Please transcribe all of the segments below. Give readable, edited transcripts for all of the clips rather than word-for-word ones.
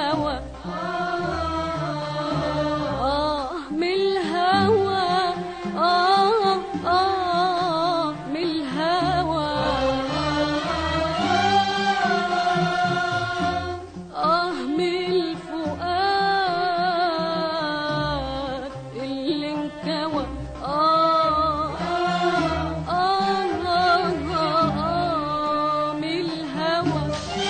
الهوى من الهوى من الهوى من الفؤاد اللي انكوى من الهوى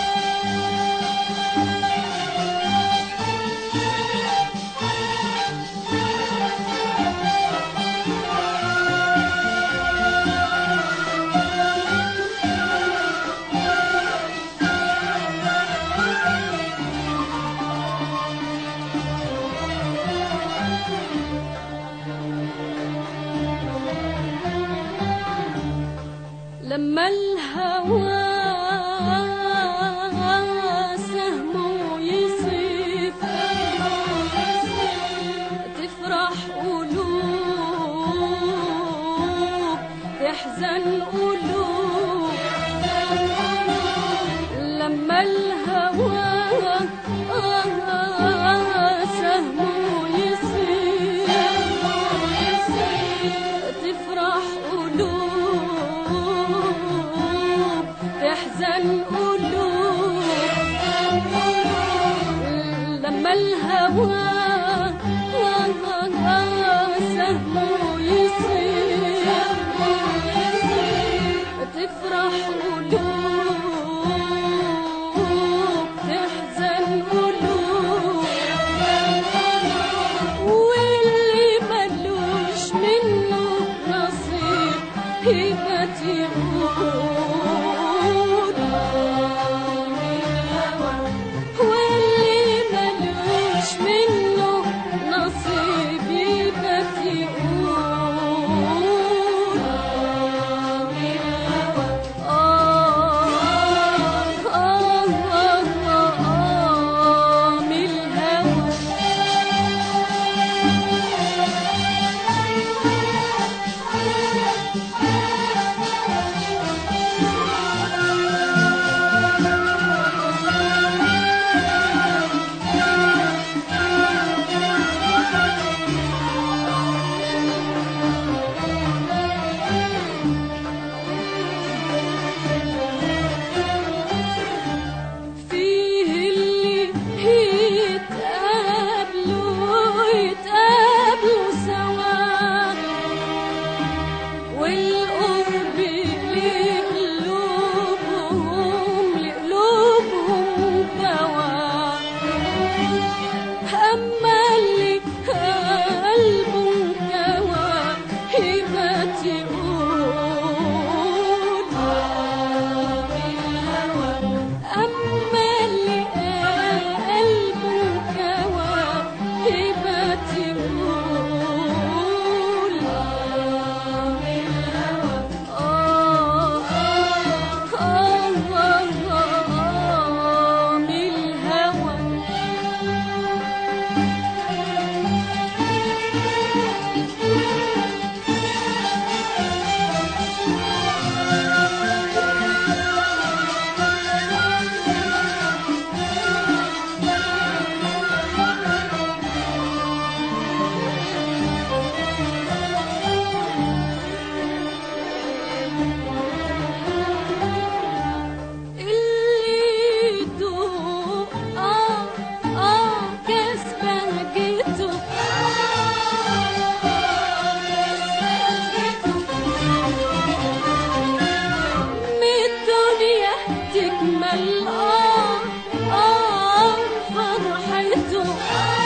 لما الهوى سهمه يصيب تفرح قلوب تحزن قلوب لما الهوى سهمه يصيب تفرح قلوب تحزن قلوب لما الهوى سهمه يصيب تفرح قلوب تحزن قلوب واللي ملوش منه نصيب هبت يقول واللي ملوش منه نصيب هبت يقول من الهوى فيه اللي يتقابلوا سوا والقرب لقلوبهم دوا أما اللي قلبه انكوى هبت يقول أما اللي قلبه انكوى هبت يقول من الهوى اللي يدوق كاس بهجته من الدنيا تكمل فرحته